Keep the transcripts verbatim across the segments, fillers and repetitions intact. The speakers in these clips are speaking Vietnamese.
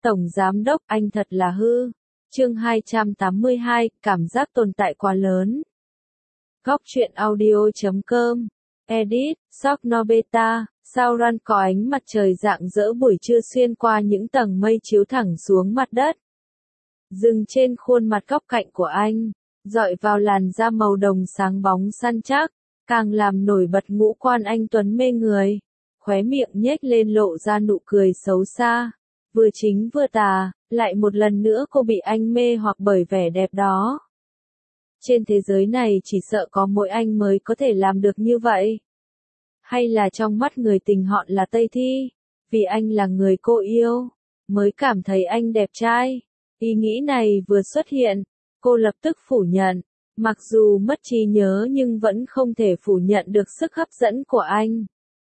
Tổng Giám Đốc, anh thật là hư. Chương hai trăm tám mươi hai, cảm giác tồn tại quá lớn. Góc truyện audio chấm com. Edit, Sok Nobeta, sao ran có ánh mặt trời rạng rỡ buổi trưa xuyên qua những tầng mây chiếu thẳng xuống mặt đất. Dừng trên khuôn mặt góc cạnh của anh, dọi vào làn da màu đồng sáng bóng săn chắc, càng làm nổi bật ngũ quan anh tuấn mê người. Khóe miệng nhếch lên lộ ra nụ cười xấu xa, vừa chính vừa tà, lại một lần nữa cô bị anh mê hoặc bởi vẻ đẹp đó. Trên thế giới này chỉ sợ có mỗi anh mới có thể làm được như vậy. Hay là trong mắt người tình họ là Tây Thi, vì anh là người cô yêu, mới cảm thấy anh đẹp trai. Ý nghĩ này vừa xuất hiện, cô lập tức phủ nhận, mặc dù mất trí nhớ nhưng vẫn không thể phủ nhận được sức hấp dẫn của anh.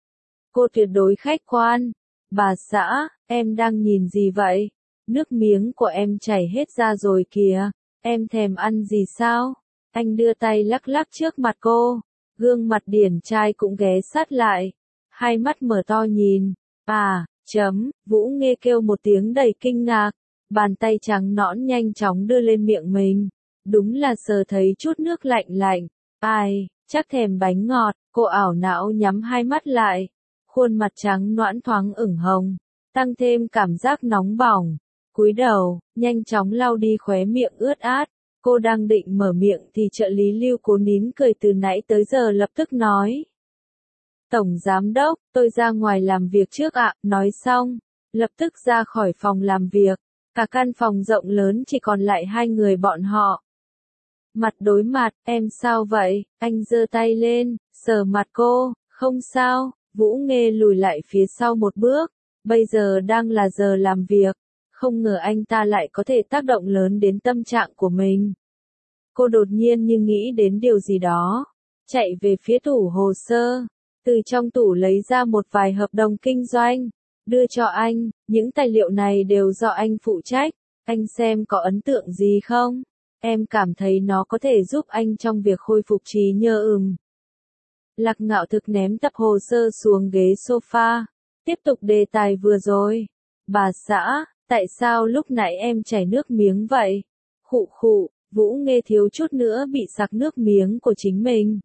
Cô tuyệt đối khách quan. Bà xã, em đang nhìn gì vậy? Nước miếng của em chảy hết ra rồi kìa, em thèm ăn gì sao? Anh đưa tay lắc lắc trước mặt cô, gương mặt điển trai cũng ghé sát lại, hai mắt mở to nhìn. À, chấm, Vũ Nghê kêu một tiếng đầy kinh ngạc, bàn tay trắng nõn nhanh chóng đưa lên miệng mình, đúng là sờ thấy chút nước lạnh lạnh. Ai, chắc thèm bánh ngọt, cô ảo não nhắm hai mắt lại, khuôn mặt trắng nõn thoáng ửng hồng, tăng thêm cảm giác nóng bỏng. Cúi đầu, nhanh chóng lau đi khóe miệng ướt át. Cô đang định mở miệng thì trợ lý Lưu cố nín cười từ nãy tới giờ lập tức nói. Tổng Giám Đốc, tôi ra ngoài làm việc trước ạ. Nói xong, lập tức ra khỏi phòng làm việc. Cả căn phòng rộng lớn chỉ còn lại hai người bọn họ. Mặt đối mặt, em sao vậy? Anh giơ tay lên, sờ mặt cô. Không sao. Vũ Nghê lùi lại phía sau một bước. Bây giờ đang là giờ làm việc. Không ngờ anh ta lại có thể tác động lớn đến tâm trạng của mình. Cô đột nhiên như nghĩ đến điều gì đó, chạy về phía tủ hồ sơ, từ trong tủ lấy ra một vài hợp đồng kinh doanh, đưa cho anh. Những tài liệu này đều do anh phụ trách, anh xem có ấn tượng gì không? Em cảm thấy nó có thể giúp anh trong việc khôi phục trí nhớ. Ừm. Lạc Ngạo Thực ném tập hồ sơ xuống ghế sofa, tiếp tục đề tài vừa rồi. Bà xã, tại sao lúc nãy em chảy nước miếng vậy? Khụ khụ, Vũ Nghê thiếu chút nữa bị sặc nước miếng của chính mình.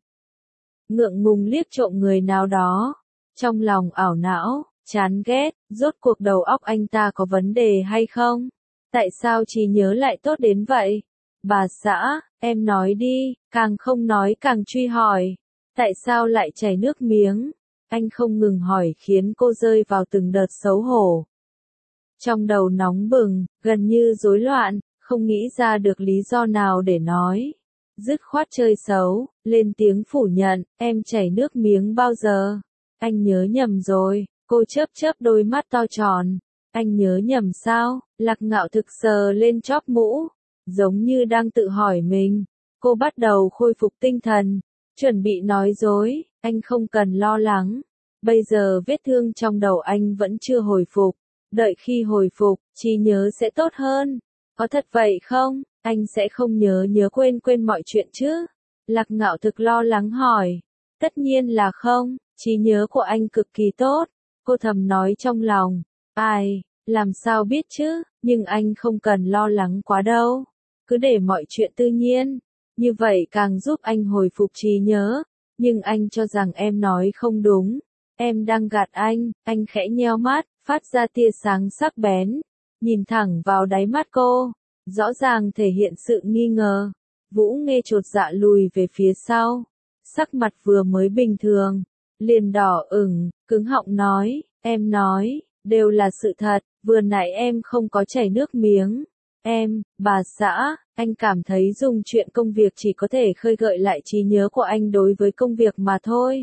Ngượng ngùng liếc trộm người nào đó, trong lòng ảo não, chán ghét, rốt cuộc đầu óc anh ta có vấn đề hay không? Tại sao trí nhớ lại tốt đến vậy? Bà xã, em nói đi, càng không nói càng truy hỏi. Tại sao lại chảy nước miếng? Anh không ngừng hỏi khiến cô rơi vào từng đợt xấu hổ. Trong đầu nóng bừng, gần như rối loạn, không nghĩ ra được lý do nào để nói. Dứt khoát chơi xấu, lên tiếng phủ nhận, em chảy nước miếng bao giờ? Anh nhớ nhầm rồi, cô chớp chớp đôi mắt to tròn. Anh nhớ nhầm sao? Lạc Ngạo Thực sờ lên chóp mũ, giống như đang tự hỏi mình. Cô bắt đầu khôi phục tinh thần, chuẩn bị nói dối, anh không cần lo lắng. Bây giờ vết thương trong đầu anh vẫn chưa hồi phục. Đợi khi hồi phục, trí nhớ sẽ tốt hơn. Có thật vậy không? Anh sẽ không nhớ nhớ quên quên mọi chuyện chứ? Lạc Ngạo Thực lo lắng hỏi. Tất nhiên là không, trí nhớ của anh cực kỳ tốt. Cô thầm nói trong lòng. Ai, làm sao biết chứ, nhưng anh không cần lo lắng quá đâu. Cứ để mọi chuyện tự nhiên. Như vậy càng giúp anh hồi phục trí nhớ. Nhưng anh cho rằng em nói không đúng. Em đang gạt anh, anh khẽ nheo mắt, phát ra tia sáng sắc bén, nhìn thẳng vào đáy mắt cô, rõ ràng thể hiện sự nghi ngờ. Vũ Nghê chột dạ lùi về phía sau, sắc mặt vừa mới bình thường, liền đỏ ửng, cứng họng nói, em nói, đều là sự thật, vừa nãy em không có chảy nước miếng. Em, bà xã, anh cảm thấy dùng chuyện công việc chỉ có thể khơi gợi lại trí nhớ của anh đối với công việc mà thôi.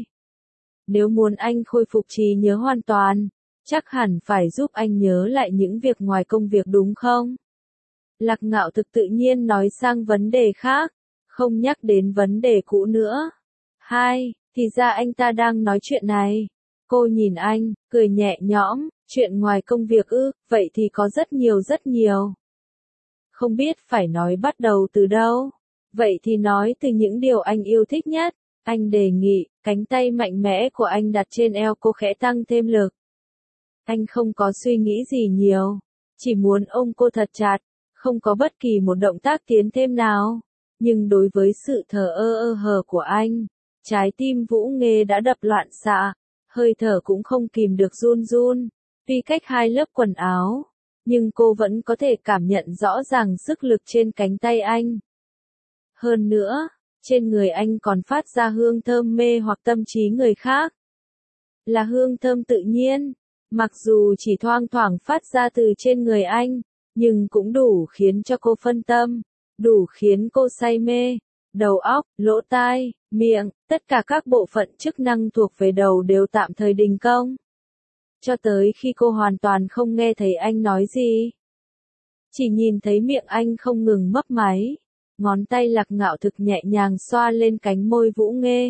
Nếu muốn anh khôi phục trí nhớ hoàn toàn, chắc hẳn phải giúp anh nhớ lại những việc ngoài công việc đúng không? Lạc Ngạo Thực tự nhiên nói sang vấn đề khác, không nhắc đến vấn đề cũ nữa. Hai, thì ra anh ta đang nói chuyện này. Cô nhìn anh, cười nhẹ nhõm, chuyện ngoài công việc ư, vậy thì có rất nhiều rất nhiều. Không biết phải nói bắt đầu từ đâu. Vậy thì nói từ những điều anh yêu thích nhất. Anh đề nghị, cánh tay mạnh mẽ của anh đặt trên eo cô khẽ tăng thêm lực. Anh không có suy nghĩ gì nhiều, chỉ muốn ôm cô thật chặt, không có bất kỳ một động tác tiến thêm nào. Nhưng đối với sự thờ ơ ơ hờ của anh, trái tim Vũ Nghê đã đập loạn xạ, hơi thở cũng không kìm được run run. Tuy cách hai lớp quần áo, nhưng cô vẫn có thể cảm nhận rõ ràng sức lực trên cánh tay anh. Hơn nữa, trên người anh còn phát ra hương thơm mê hoặc tâm trí người khác. Là hương thơm tự nhiên, mặc dù chỉ thoang thoảng phát ra từ trên người anh, nhưng cũng đủ khiến cho cô phân tâm, đủ khiến cô say mê. Đầu óc, lỗ tai, miệng, tất cả các bộ phận chức năng thuộc về đầu đều tạm thời đình công. Cho tới khi cô hoàn toàn không nghe thấy anh nói gì. Chỉ nhìn thấy miệng anh không ngừng mấp máy. Ngón tay Lạc Ngạo Thực nhẹ nhàng xoa lên cánh môi Vũ Nghê.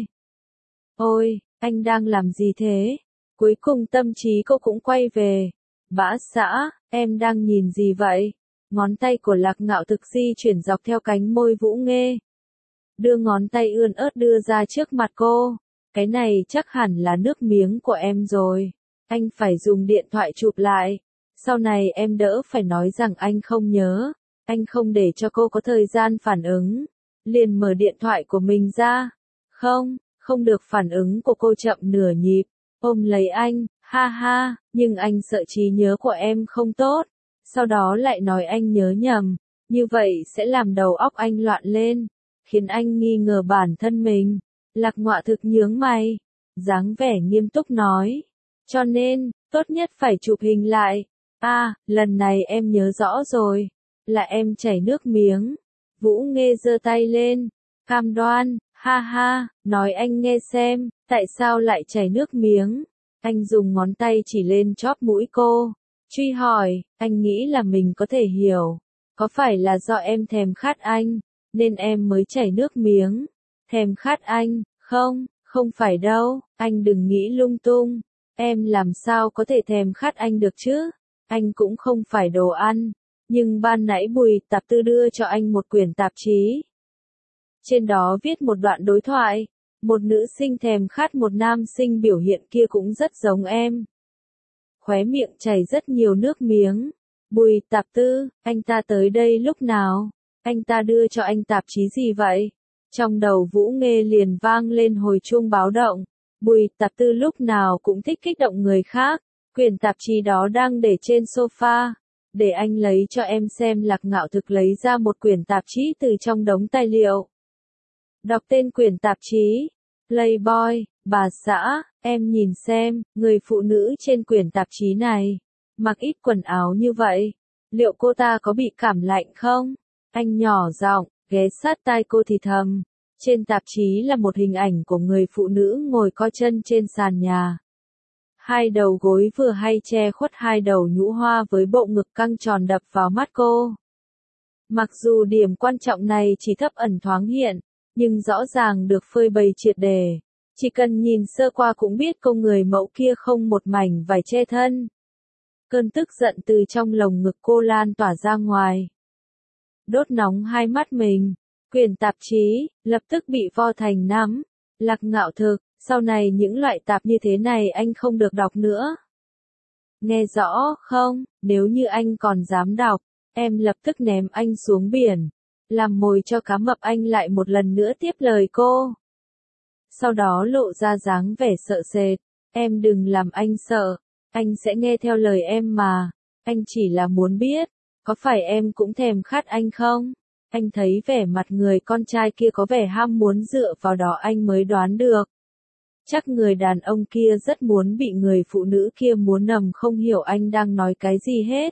Ôi, anh đang làm gì thế? Cuối cùng tâm trí cô cũng quay về. Bã xã, em đang nhìn gì vậy? Ngón tay của Lạc Ngạo Thực di chuyển dọc theo cánh môi Vũ Nghê. Đưa ngón tay ươn ớt đưa ra trước mặt cô. Cái này chắc hẳn là nước miếng của em rồi. Anh phải dùng điện thoại chụp lại. Sau này em đỡ phải nói rằng anh không nhớ. Anh không để cho cô có thời gian phản ứng. Liền mở điện thoại của mình ra. Không, không được, phản ứng của cô chậm nửa nhịp. Ôm lấy anh, ha ha, nhưng anh sợ trí nhớ của em không tốt. Sau đó lại nói anh nhớ nhầm. Như vậy sẽ làm đầu óc anh loạn lên, khiến anh nghi ngờ bản thân mình. Lạc Ngạo Thực nhướng mày, dáng vẻ nghiêm túc nói. Cho nên, tốt nhất phải chụp hình lại. À, lần này em nhớ rõ rồi. Là em chảy nước miếng. Vũ Nghê giơ tay lên. Cam đoan, ha ha, nói anh nghe xem, tại sao lại chảy nước miếng. Anh dùng ngón tay chỉ lên chóp mũi cô. Truy hỏi, anh nghĩ là mình có thể hiểu. Có phải là do em thèm khát anh, nên em mới chảy nước miếng? Thèm khát anh, không, không phải đâu, anh đừng nghĩ lung tung. Em làm sao có thể thèm khát anh được chứ? Anh cũng không phải đồ ăn. Nhưng ban nãy Bùi Tạp Tư đưa cho anh một quyển tạp chí. Trên đó viết một đoạn đối thoại. Một nữ sinh thèm khát một nam sinh, biểu hiện kia cũng rất giống em. Khóe miệng chảy rất nhiều nước miếng. Bùi Tạp Tư, anh ta tới đây lúc nào? Anh ta đưa cho anh tạp chí gì vậy? Trong đầu Vũ Nghê liền vang lên hồi chuông báo động. Bùi Tạp Tư lúc nào cũng thích kích động người khác. Quyển tạp chí đó đang để trên sofa. Để anh lấy cho em xem. Lạc Ngạo Thực lấy ra một quyển tạp chí từ trong đống tài liệu. Đọc tên quyển tạp chí. Playboy, bà xã, em nhìn xem, người phụ nữ trên quyển tạp chí này. Mặc ít quần áo như vậy. Liệu cô ta có bị cảm lạnh không? Anh nhỏ giọng, ghé sát tai cô thì thầm. Trên tạp chí là một hình ảnh của người phụ nữ ngồi co chân trên sàn nhà. Hai đầu gối vừa hay che khuất hai đầu nhũ hoa với bộ ngực căng tròn đập vào mắt cô. Mặc dù điểm quan trọng này chỉ thấp ẩn thoáng hiện, nhưng rõ ràng được phơi bày triệt đề. Chỉ cần nhìn sơ qua cũng biết cô người mẫu kia không một mảnh vải che thân. Cơn tức giận từ trong lồng ngực cô lan tỏa ra ngoài. Đốt nóng hai mắt mình. Quyển tạp chí, lập tức bị vo thành nắm. Lạc Ngạo Thực, sau này những loại tạp như thế này anh không được đọc nữa. Nghe rõ không, nếu như anh còn dám đọc, em lập tức ném anh xuống biển. Làm mồi cho cá mập. Anh lại một lần nữa tiếp lời cô. Sau đó lộ ra dáng vẻ sợ sệt. Em đừng làm anh sợ. Anh sẽ nghe theo lời em mà. Anh chỉ là muốn biết, có phải em cũng thèm khát anh không? Anh thấy vẻ mặt người con trai kia có vẻ ham muốn, dựa vào đó anh mới đoán được. Chắc người đàn ông kia rất muốn bị người phụ nữ kia muốn nầm, không hiểu anh đang nói cái gì hết.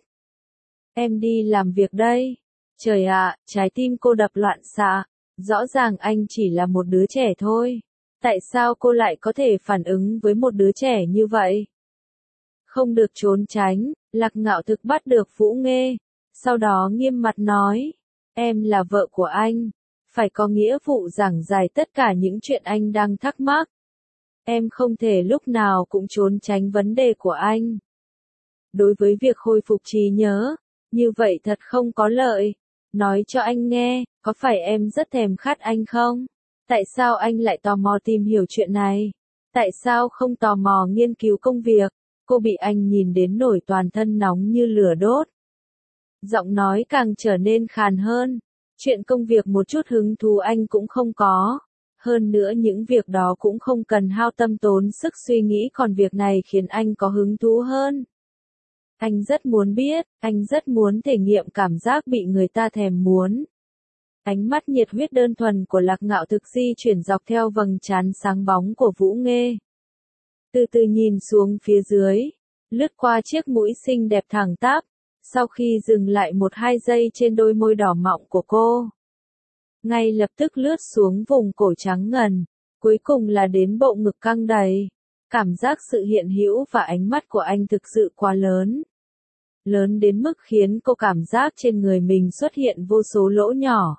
Em đi làm việc đây. Trời ạ, trái tim cô đập loạn xạ. Rõ ràng anh chỉ là một đứa trẻ thôi. Tại sao cô lại có thể phản ứng với một đứa trẻ như vậy? Không được trốn tránh, Lạc Ngạo Thực bắt được Vũ Nghê. Sau đó nghiêm mặt nói. Em là vợ của anh. Phải có nghĩa vụ giảng giải tất cả những chuyện anh đang thắc mắc. Em không thể lúc nào cũng trốn tránh vấn đề của anh. Đối với việc hồi phục trí nhớ, như vậy thật không có lợi. Nói cho anh nghe, có phải em rất thèm khát anh không? Tại sao anh lại tò mò tìm hiểu chuyện này? Tại sao không tò mò nghiên cứu công việc? Cô bị anh nhìn đến nổi toàn thân nóng như lửa đốt. Giọng nói càng trở nên khàn hơn. Chuyện công việc một chút hứng thú anh cũng không có. Hơn nữa những việc đó cũng không cần hao tâm tốn sức suy nghĩ, còn việc này khiến anh có hứng thú hơn. Anh rất muốn biết, anh rất muốn thể nghiệm cảm giác bị người ta thèm muốn. Ánh mắt nhiệt huyết đơn thuần của Lạc Ngạo Thực di chuyển dọc theo vầng trán sáng bóng của Vũ Nghê. Từ từ nhìn xuống phía dưới, lướt qua chiếc mũi xinh đẹp thẳng tắp, sau khi dừng lại một hai giây trên đôi môi đỏ mọng của cô. Ngay lập tức lướt xuống vùng cổ trắng ngần, cuối cùng là đến bộ ngực căng đầy. Cảm giác sự hiện hữu và ánh mắt của anh thực sự quá lớn. Lớn đến mức khiến cô cảm giác trên người mình xuất hiện vô số lỗ nhỏ.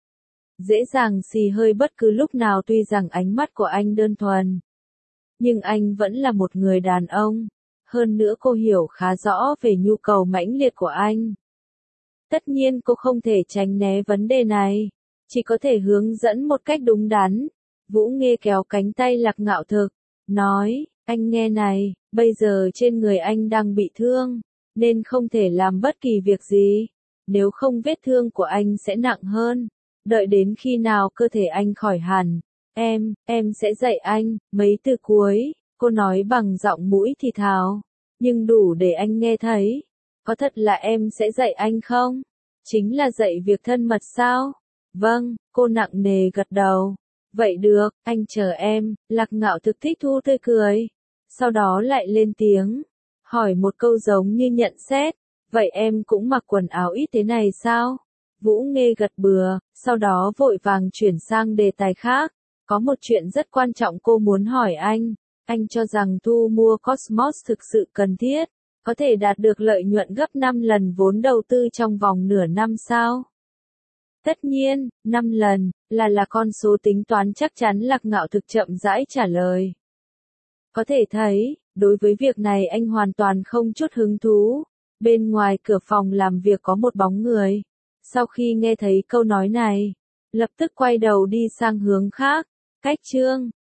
Dễ dàng xì hơi bất cứ lúc nào, tuy rằng ánh mắt của anh đơn thuần. Nhưng anh vẫn là một người đàn ông. Hơn nữa cô hiểu khá rõ về nhu cầu mãnh liệt của anh. Tất nhiên cô không thể tránh né vấn đề này. Chỉ có thể hướng dẫn một cách đúng đắn. Vũ Nghê kéo cánh tay Lạc Ngạo Thực. Nói, anh nghe này, bây giờ trên người anh đang bị thương. Nên không thể làm bất kỳ việc gì. Nếu không vết thương của anh sẽ nặng hơn. Đợi đến khi nào cơ thể anh khỏi hẳn. Em, em sẽ dạy anh. Mấy từ cuối, cô nói bằng giọng mũi thì thào. Nhưng đủ để anh nghe thấy. Có thật là em sẽ dạy anh không? Chính là dạy việc thân mật sao? Vâng, cô nặng nề gật đầu. Vậy được, anh chờ em. Lạc Ngạo Thực thích thú tươi cười. Sau đó lại lên tiếng. Hỏi một câu giống như nhận xét. Vậy em cũng mặc quần áo ít thế này sao? Vũ Nghê gật bừa, sau đó vội vàng chuyển sang đề tài khác. Có một chuyện rất quan trọng cô muốn hỏi anh. Anh cho rằng thu mua Cosmos thực sự cần thiết, có thể đạt được lợi nhuận gấp năm lần vốn đầu tư trong vòng nửa năm sao? Tất nhiên, năm lần, là là con số tính toán chắc chắn. Lạc Ngạo Thực chậm rãi trả lời. Có thể thấy, đối với việc này anh hoàn toàn không chút hứng thú. Bên ngoài cửa phòng làm việc có một bóng người. Sau khi nghe thấy câu nói này, lập tức quay đầu đi sang hướng khác. Cách chương